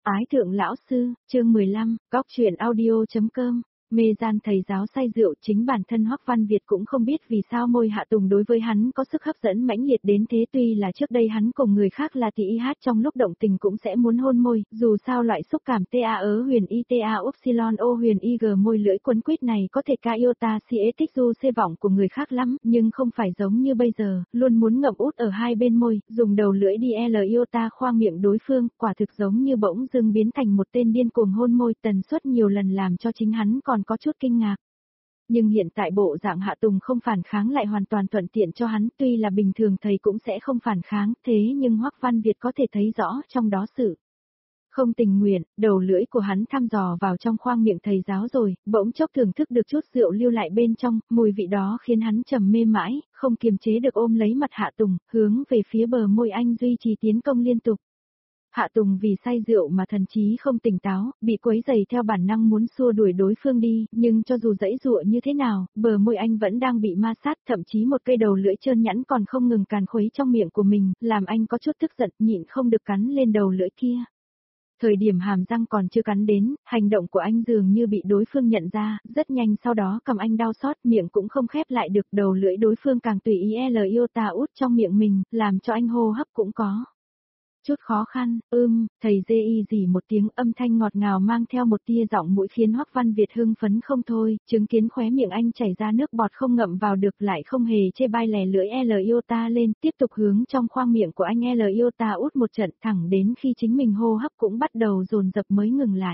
Ái thượng lão sư, chương 15, góc truyện audio.com. Mê gian thầy giáo say rượu, chính bản thân Hoắc Văn Việt cũng không biết vì sao môi Hạ Tùng đối với hắn có sức hấp dẫn mãnh liệt đến thế, tuy là trước đây hắn cùng người khác là tỷ y hát trong lúc động tình cũng sẽ muốn hôn môi, dù sao loại xúc cảm ta ớ huyền y ta upsilon o huyền y g môi lưỡi quấn quýt này có thể ca iota si tích du xê vọng của người khác lắm, nhưng không phải giống như bây giờ, luôn muốn ngậm út ở hai bên môi, dùng đầu lưỡi đi l iota khoang miệng đối phương, quả thực giống như bỗng dưng biến thành một tên điên cuồng hôn môi, tần suất nhiều lần làm cho chính hắn còn có chút kinh ngạc. Nhưng hiện tại bộ dạng Hạ Tùng không phản kháng lại hoàn toàn thuận tiện cho hắn, tuy là bình thường thầy cũng sẽ không phản kháng, thế nhưng Hoắc Văn Việt có thể thấy rõ trong đó sự không tình nguyện. Đầu lưỡi của hắn thăm dò vào trong khoang miệng thầy giáo rồi, bỗng chốc thưởng thức được chút rượu lưu lại bên trong, mùi vị đó khiến hắn trầm mê mãi, không kiềm chế được ôm lấy mặt Hạ Tùng, hướng về phía bờ môi anh duy trì tiến công liên tục. Hạ Tùng vì say rượu mà thần trí không tỉnh táo, bị quấy rầy theo bản năng muốn xua đuổi đối phương đi, nhưng cho dù giãy giụa như thế nào, bờ môi anh vẫn đang bị ma sát, thậm chí một cây đầu lưỡi trơn nhẵn còn không ngừng càn khuấy trong miệng của mình, làm anh có chút tức giận, nhịn không được cắn lên đầu lưỡi kia. Thời điểm hàm răng còn chưa cắn đến, hành động của anh dường như bị đối phương nhận ra, rất nhanh sau đó cầm anh đau xót, miệng cũng không khép lại được, đầu lưỡi đối phương càng tùy ý iota út trong miệng mình, làm cho anh hô hấp cũng có chút khó khăn. Thầy dê y gì một tiếng, âm thanh ngọt ngào mang theo một tia giọng mũi khiến Hoắc Văn Việt hưng phấn không thôi, chứng kiến khóe miệng anh chảy ra nước bọt không ngậm vào được, lại không hề chê bai lè lưỡi l iota lên, tiếp tục hướng trong khoang miệng của anh l iota út một trận, thẳng đến khi chính mình hô hấp cũng bắt đầu dồn dập mới ngừng lại.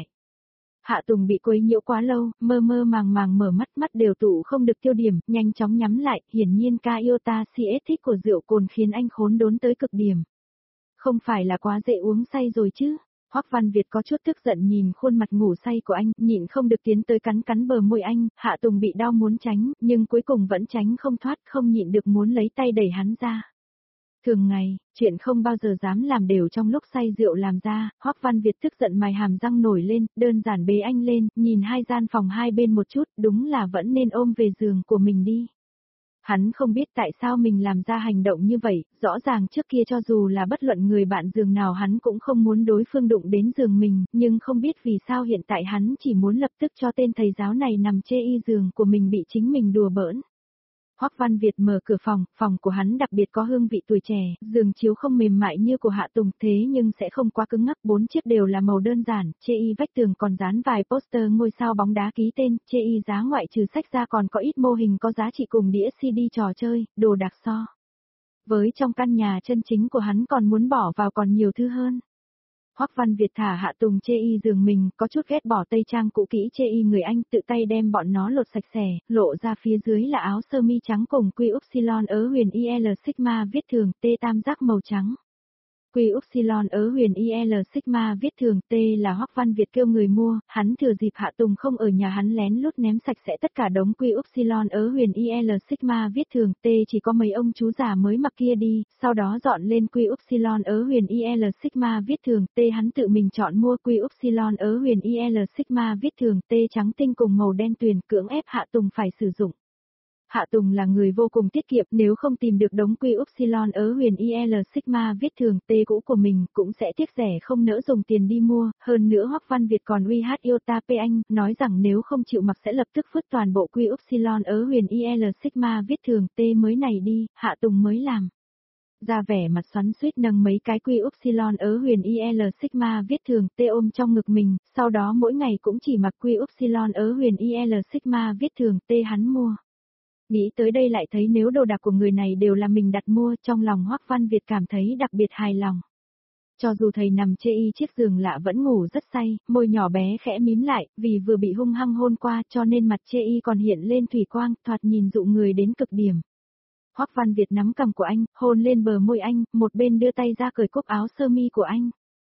Hạ Tùng bị quấy nhiễu quá lâu, mơ mơ màng màng mở mắt, mắt đều tụ không được tiêu điểm, nhanh chóng nhắm lại, hiển nhiên ca iota si thích của rượu cồn khiến anh khốn đốn tới cực điểm. Không phải là quá dễ uống say rồi chứ? Hoắc Văn Việt có chút tức giận nhìn khuôn mặt ngủ say của anh, nhịn không được tiến tới cắn cắn bờ môi anh, Hạ Tùng bị đau muốn tránh, nhưng cuối cùng vẫn tránh không thoát, không nhịn được muốn lấy tay đẩy hắn ra. Thường ngày, chuyện không bao giờ dám làm đều trong lúc say rượu làm ra, Hoắc Văn Việt tức giận mày hàm răng nổi lên, đơn giản bế anh lên, nhìn hai gian phòng hai bên một chút, đúng là vẫn nên ôm về giường của mình đi. Hắn không biết tại sao mình làm ra hành động như vậy, rõ ràng trước kia cho dù là bất luận người bạn giường nào hắn cũng không muốn đối phương đụng đến giường mình, nhưng không biết vì sao hiện tại hắn chỉ muốn lập tức cho tên thầy giáo này nằm chê y giường của mình bị chính mình đùa bỡn. Hoắc Văn Việt mở cửa phòng của hắn đặc biệt có hương vị tuổi trẻ, giường chiếu không mềm mại như của Hạ Tùng thế nhưng sẽ không quá cứng ngắc, 4 chiếc đều là màu đơn giản, chê y vách tường còn dán vài poster ngôi sao bóng đá ký tên, chê y giá ngoại trừ sách ra còn có ít mô hình có giá trị cùng đĩa CD trò chơi, đồ đặc so. Với trong căn nhà chân chính của hắn còn muốn bỏ vào còn nhiều thứ hơn. Hoắc Văn Việt thả Hạ Tùng chê y giường mình, có chút ghét bỏ tây trang cũ kỹ chê y người anh, tự tay đem bọn nó lột sạch sẽ, lộ ra phía dưới là áo sơ mi trắng cùng quy upsilon ớ huyền IL Sigma viết thường T tam giác màu trắng. Quy upsilon ớ huyền IL Sigma viết thường T là Hoắc Văn Việt kêu người mua, hắn thừa dịp Hạ Tùng không ở nhà hắn lén lút ném sạch sẽ tất cả đống quy upsilon ớ huyền IL Sigma viết thường T chỉ có mấy ông chú già mới mặc kia đi, sau đó dọn lên quy upsilon ớ huyền IL Sigma viết thường T hắn tự mình chọn mua quy upsilon ớ huyền IL Sigma viết thường T trắng tinh cùng màu đen tuyền, cưỡng ép Hạ Tùng phải sử dụng. Hạ Tùng là người vô cùng tiết kiệm, nếu không tìm được đống quy upsilon ớ huyền IL Sigma viết thường T cũ của mình, cũng sẽ tiếc rẻ không nỡ dùng tiền đi mua, hơn nữa Hoắc Văn Việt còn uy hát iota P anh, nói rằng nếu không chịu mặc sẽ lập tức vứt toàn bộ quy upsilon ớ huyền IL Sigma viết thường T mới này đi, Hạ Tùng mới làm. Ra vẻ mặt xoắn xuýt nâng mấy cái quy upsilon ớ huyền IL Sigma viết thường T ôm trong ngực mình, sau đó mỗi ngày cũng chỉ mặc quy upsilon ớ huyền IL Sigma viết thường T hắn mua. Nghĩ tới đây lại thấy nếu đồ đạc của người này đều là mình đặt mua, trong lòng Hoắc Văn Việt cảm thấy đặc biệt hài lòng. Cho dù thầy nằm chê y chiếc giường lạ vẫn ngủ rất say, môi nhỏ bé khẽ mím lại, vì vừa bị hung hăng hôn qua cho nên mặt chê y còn hiện lên thủy quang, thoạt nhìn dụ người đến cực điểm. Hoắc Văn Việt nắm cằm của anh, hôn lên bờ môi anh, một bên đưa tay ra cởi cúc áo sơ mi của anh.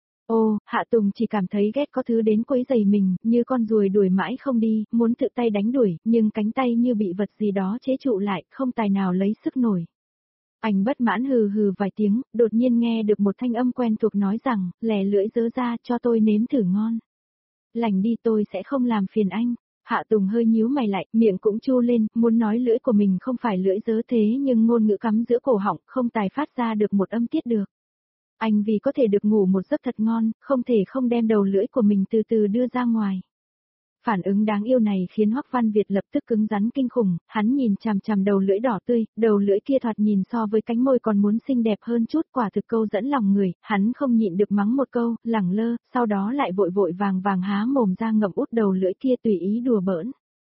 Ô, Hạ Tùng chỉ cảm thấy ghét có thứ đến quấy rầy mình, như con ruồi đuổi mãi không đi, muốn tự tay đánh đuổi, nhưng cánh tay như bị vật gì đó chế trụ lại, không tài nào lấy sức nổi. Anh bất mãn hừ hừ vài tiếng, đột nhiên nghe được một thanh âm quen thuộc nói rằng, lẻ lưỡi dớ ra cho tôi nếm thử ngon. Lành đi tôi sẽ không làm phiền anh. Hạ Tùng hơi nhíu mày lại, miệng cũng chu lên, muốn nói lưỡi của mình không phải lưỡi dớ thế nhưng ngôn ngữ cắm giữa cổ họng, không tài phát ra được một âm tiết được. Anh vì có thể được ngủ một giấc thật ngon, không thể không đem đầu lưỡi của mình từ từ đưa ra ngoài. Phản ứng đáng yêu này khiến Hoắc Văn Việt lập tức cứng rắn kinh khủng, hắn nhìn chằm chằm đầu lưỡi đỏ tươi, đầu lưỡi kia thoạt nhìn so với cánh môi còn muốn xinh đẹp hơn chút, quả thực câu dẫn lòng người, hắn không nhịn được mắng một câu, lẳng lơ, sau đó lại vội vội vàng vàng há mồm ra ngậm út đầu lưỡi kia tùy ý đùa bỡn.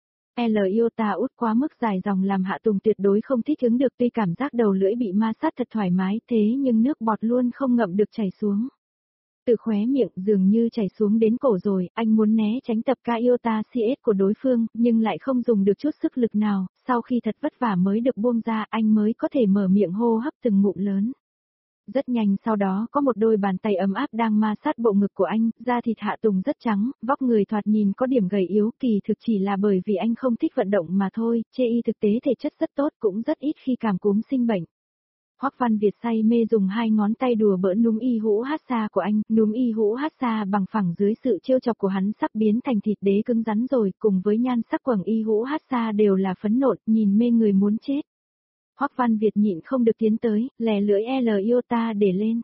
L yêu ta út quá mức dài dòng làm Hạ Tùng tuyệt đối không thích ứng được, tuy cảm giác đầu lưỡi bị ma sát thật thoải mái thế nhưng nước bọt luôn không ngậm được chảy xuống. Từ khóe miệng dường như chảy xuống đến cổ rồi, anh muốn né tránh tập ca yêu ta CS của đối phương, nhưng lại không dùng được chút sức lực nào, sau khi thật vất vả mới được buông ra anh mới có thể mở miệng hô hấp từng ngụm lớn. Rất nhanh sau đó có một đôi bàn tay ấm áp đang ma sát bộ ngực của anh, da thịt Hạ Tùng rất trắng, vóc người thoạt nhìn có điểm gầy yếu, kỳ thực chỉ là bởi vì anh không thích vận động mà thôi, chê y thực tế thể chất rất tốt cũng rất ít khi cảm cúm sinh bệnh. Hoắc Văn Việt say mê dùng hai ngón tay đùa bỡn núm y hũ hát xa của anh, núm y hũ hát xa bằng phẳng dưới sự trêu chọc của hắn sắp biến thành thịt đế cứng rắn rồi, cùng với nhan sắc quầng y hũ hát xa đều là phấn nộn, nhìn mê người muốn chết. Hoắc Văn Việt nhịn không được tiến tới, lè lưỡi L yêu ta để lên.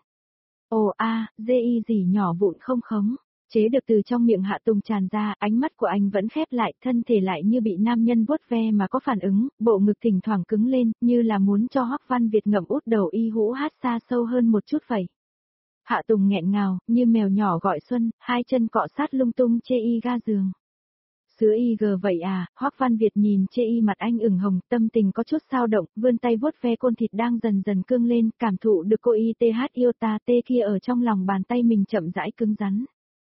Ồ a, dê y gì nhỏ vụn không khống. Chế được từ trong miệng Hạ Tùng tràn ra, ánh mắt của anh vẫn khép lại, thân thể lại như bị nam nhân vuốt ve mà có phản ứng, bộ ngực thỉnh thoảng cứng lên, như là muốn cho Hoắc Văn Việt ngậm út đầu y hũ hát xa sâu hơn một chút vậy. Hạ Tùng nghẹn ngào, như mèo nhỏ gọi xuân, hai chân cọ sát lung tung chê y ga giường. Sứa y gờ vậy à, Hoắc Văn Việt nhìn chê y mặt anh ửng hồng, tâm tình có chút dao động, vươn tay vuốt ve côn thịt đang dần dần cương lên, cảm thụ được cô y TH yêu ta tê kia ở trong lòng bàn tay mình chậm rãi cứng rắn.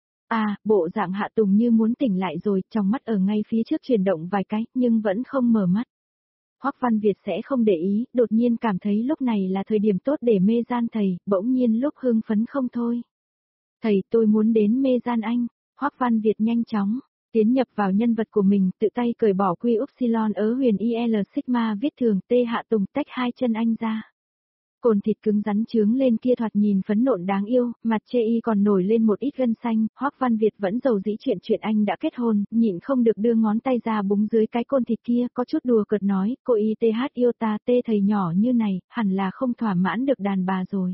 À, bộ dạng Hạ Tùng như muốn tỉnh lại rồi, trong mắt ở ngay phía trước chuyển động vài cái, nhưng vẫn không mở mắt. Hoắc Văn Việt sẽ không để ý, đột nhiên cảm thấy lúc này là thời điểm tốt để mê gian thầy, bỗng nhiên lúc hưng phấn không thôi. Thầy, tôi muốn đến mê gian anh. Hoắc Văn Việt nhanh chóng tiến nhập vào nhân vật của mình, tự tay cởi bỏ quy upsilon ớ huyền IL sigma viết thường T Hạ Tùng tách hai chân anh ra. Cồn thịt cứng rắn trướng lên kia thoạt nhìn phấn nộn đáng yêu, mặt chê y còn nổi lên một ít gân xanh, Hoắc Văn Việt vẫn giàu dĩ chuyện anh đã kết hôn, nhịn không được đưa ngón tay ra búng dưới cái côn thịt kia, có chút đùa cợt nói, cô y TH yêu ta tê thầy nhỏ như này, hẳn là không thỏa mãn được đàn bà rồi.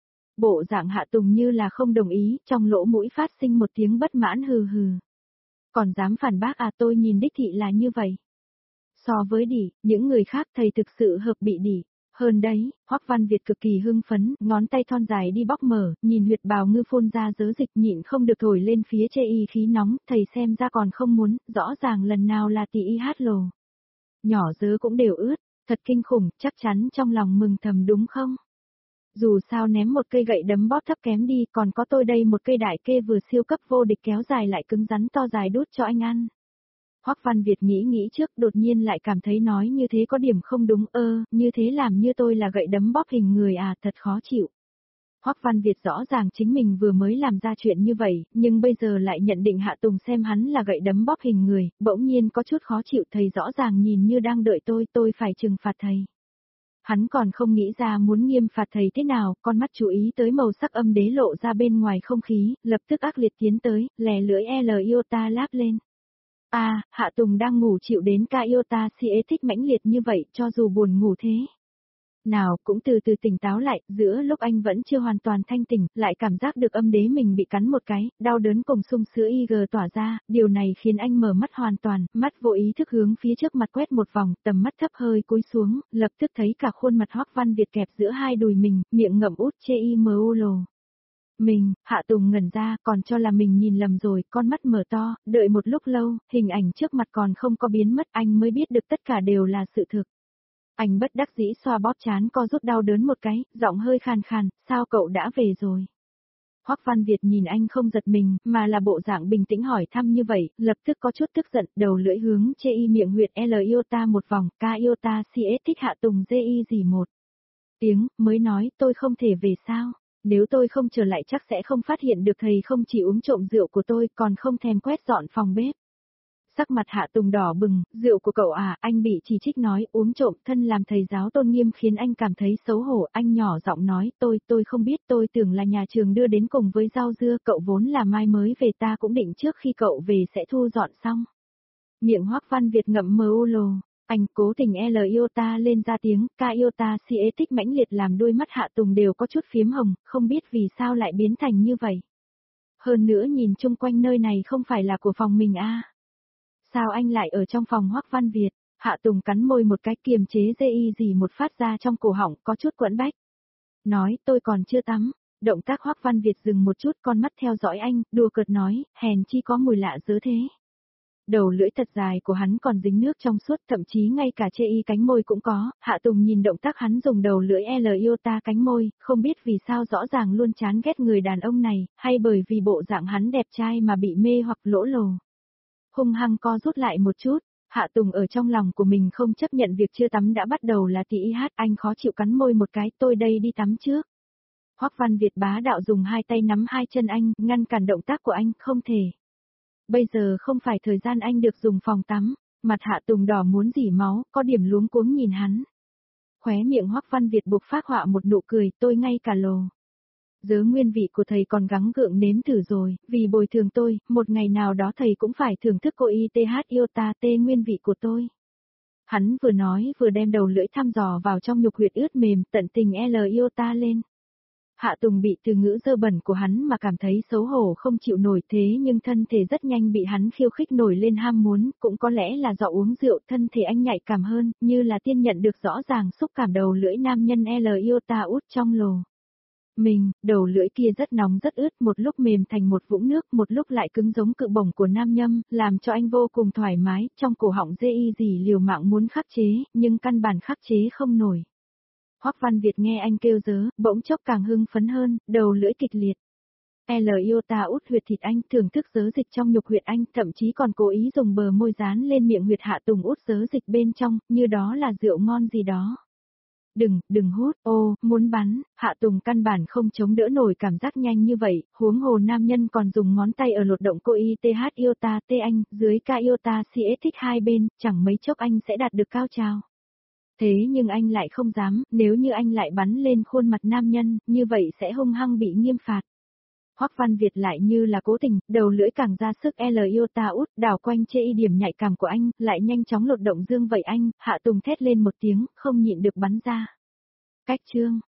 Bộ dạng Hạ Tùng như là không đồng ý, trong lỗ mũi phát sinh một tiếng bất mãn hừ hừ. Còn dám phản bác à, tôi nhìn đích thị là như vậy. So với đỉ, những người khác thầy thực sự hợp bị đỉ. Hơn đấy, Hoắc Văn Việt cực kỳ hưng phấn, ngón tay thon dài đi bóc mở, nhìn huyệt bào ngư phun ra dớ dịch nhịn không được thổi lên phía chê y khí nóng, thầy xem ra còn không muốn, rõ ràng lần nào là tỷ y hát lồ. Nhỏ dớ cũng đều ướt, thật kinh khủng, chắc chắn trong lòng mừng thầm đúng không? Dù sao ném một cây gậy đấm bóp thấp kém đi, còn có tôi đây một cây đại kê vừa siêu cấp vô địch kéo dài lại cứng rắn to dài đút cho anh ăn. Hoắc Văn Việt nghĩ trước đột nhiên lại cảm thấy nói như thế có điểm không đúng, như thế làm như tôi là gậy đấm bóp hình người à, thật khó chịu. Hoắc Văn Việt rõ ràng chính mình vừa mới làm ra chuyện như vậy, nhưng bây giờ lại nhận định Hạ Tùng xem hắn là gậy đấm bóp hình người, bỗng nhiên có chút khó chịu, thầy rõ ràng nhìn như đang đợi tôi phải trừng phạt thầy. Hắn còn không nghĩ ra muốn nghiêm phạt thầy thế nào, con mắt chú ý tới màu sắc âm đế lộ ra bên ngoài không khí, lập tức ác liệt tiến tới, lè lưỡi L iota láp lên. À, Hạ Tùng đang ngủ chịu đến ca iota si thích mãnh liệt như vậy cho dù buồn ngủ thế. Nào cũng từ từ tỉnh táo lại, giữa lúc anh vẫn chưa hoàn toàn thanh tỉnh, lại cảm giác được âm đế mình bị cắn một cái, đau đớn cùng sung sữa IG tỏa ra, điều này khiến anh mở mắt hoàn toàn, mắt vô ý thức hướng phía trước mặt quét một vòng, tầm mắt thấp hơi cúi xuống, lập tức thấy cả khuôn mặt Hoắc Văn Việt kẹp giữa hai đùi mình, miệng ngậm út chê imu lồ. Mình, Hạ Tùng ngẩn ra, còn cho là mình nhìn lầm rồi, con mắt mở to, đợi một lúc lâu, hình ảnh trước mặt còn không có biến mất, anh mới biết được tất cả đều là sự thực. Anh bất đắc dĩ xoa bóp trán co rút đau đớn một cái, giọng hơi khàn khàn, sao cậu đã về rồi? Hoắc Văn Việt nhìn anh không giật mình, mà là bộ dạng bình tĩnh hỏi thăm như vậy, lập tức có chút tức giận, đầu lưỡi hướng chê y miệng huyệt L iota một vòng, ca iota CS thích Hạ Tùng dê y gì một tiếng, mới nói tôi không thể về sao? Nếu tôi không trở lại chắc sẽ không phát hiện được thầy không chỉ uống trộm rượu của tôi còn không thèm quét dọn phòng bếp. Sắc mặt Hạ Tùng đỏ bừng, rượu của cậu à, anh bị chỉ trích nói uống trộm, thân làm thầy giáo tôn nghiêm khiến anh cảm thấy xấu hổ, anh nhỏ giọng nói tôi không biết, tôi tưởng là nhà trường đưa đến cùng với rau dưa, cậu vốn là mai mới về, ta cũng định trước khi cậu về sẽ thu dọn xong. Miệng Hoắc Văn Việt ngậm mờ u lồ, Anh cố tình L yêu ta lên ra tiếng, ca yêu ta si ế tích mãnh liệt làm đôi mắt Hạ Tùng đều có chút phiếm hồng, không biết vì sao lại biến thành như vậy. Hơn nữa nhìn chung quanh nơi này không phải là của phòng mình a. Sao anh lại ở trong phòng Hoắc Văn Việt? Hạ Tùng cắn môi một cái kiềm chế dê y gì một phát ra trong cổ họng có chút quẫn bách. Nói tôi còn chưa tắm. Động tác Hoắc Văn Việt dừng một chút con mắt theo dõi anh, đùa cợt nói, hèn chi có mùi lạ dớ thế. Đầu lưỡi thật dài của hắn còn dính nước trong suốt, thậm chí ngay cả chê y cánh môi cũng có. Hạ Tùng nhìn động tác hắn dùng đầu lưỡi L yêu ta cánh môi, không biết vì sao rõ ràng luôn chán ghét người đàn ông này, hay bởi vì bộ dạng hắn đẹp trai mà bị mê hoặc lỗ lồ. Hung hăng co rút lại một chút, Hạ Tùng ở trong lòng của mình không chấp nhận việc chưa tắm đã bắt đầu là tỉ hát, anh khó chịu cắn môi một cái, tôi đây đi tắm trước. Hoắc Văn Việt bá đạo dùng hai tay nắm hai chân anh, ngăn cản động tác của anh, không thể. Bây giờ không phải thời gian anh được dùng phòng tắm, mặt Hạ Tùng đỏ muốn rỉ máu, có điểm luống cuống nhìn hắn. Khóe miệng Hoắc Văn Việt buộc phát họa một nụ cười, tôi ngay cả lồ. Dớ nguyên vị của thầy còn gắng gượng nếm thử rồi, vì bồi thường tôi, một ngày nào đó thầy cũng phải thưởng thức cô ITH yêu ta tê nguyên vị của tôi. Hắn vừa nói vừa đem đầu lưỡi thăm dò vào trong nhục huyệt ướt mềm, tận tình L yêu ta lên. Hạ Tùng bị từ ngữ dơ bẩn của hắn mà cảm thấy xấu hổ không chịu nổi, thế nhưng thân thể rất nhanh bị hắn khiêu khích nổi lên ham muốn, cũng có lẽ là do uống rượu thân thể anh nhạy cảm hơn, như là tiên nhận được rõ ràng xúc cảm đầu lưỡi nam nhân L yêu ta út trong lồ. Mình, đầu lưỡi kia rất nóng rất ướt, một lúc mềm thành một vũng nước, một lúc lại cứng giống cự bổng của nam nhâm, làm cho anh vô cùng thoải mái, trong cổ họng dê y gì liều mạng muốn khắc chế, nhưng căn bản khắc chế không nổi. Hoắc Văn Việt nghe anh kêu dớ, bỗng chốc càng hưng phấn hơn, đầu lưỡi kịch liệt. L yêu ta út huyệt thịt anh, thưởng thức dớ dịch trong nhục huyệt anh, thậm chí còn cố ý dùng bờ môi dán lên miệng huyệt Hạ Tùng út dớ dịch bên trong, như đó là rượu ngon gì đó. Đừng hút, ô, muốn bắn, Hạ Tùng căn bản không chống đỡ nổi cảm giác nhanh như vậy, huống hồ nam nhân còn dùng ngón tay ở lột động cô ITH yêu ta tê anh, dưới ca yêu ta si thích hai bên, chẳng mấy chốc anh sẽ đạt được cao trào. Thế nhưng anh lại không dám, nếu như anh lại bắn lên khuôn mặt nam nhân, như vậy sẽ hung hăng bị nghiêm phạt. Hoắc Văn Việt lại như là cố tình, đầu lưỡi càng ra sức L yêu ta út, đảo quanh chê y điểm nhạy cảm của anh, lại nhanh chóng lột động dương vậy anh, Hạ Tùng thét lên một tiếng, không nhịn được bắn ra. Cách chương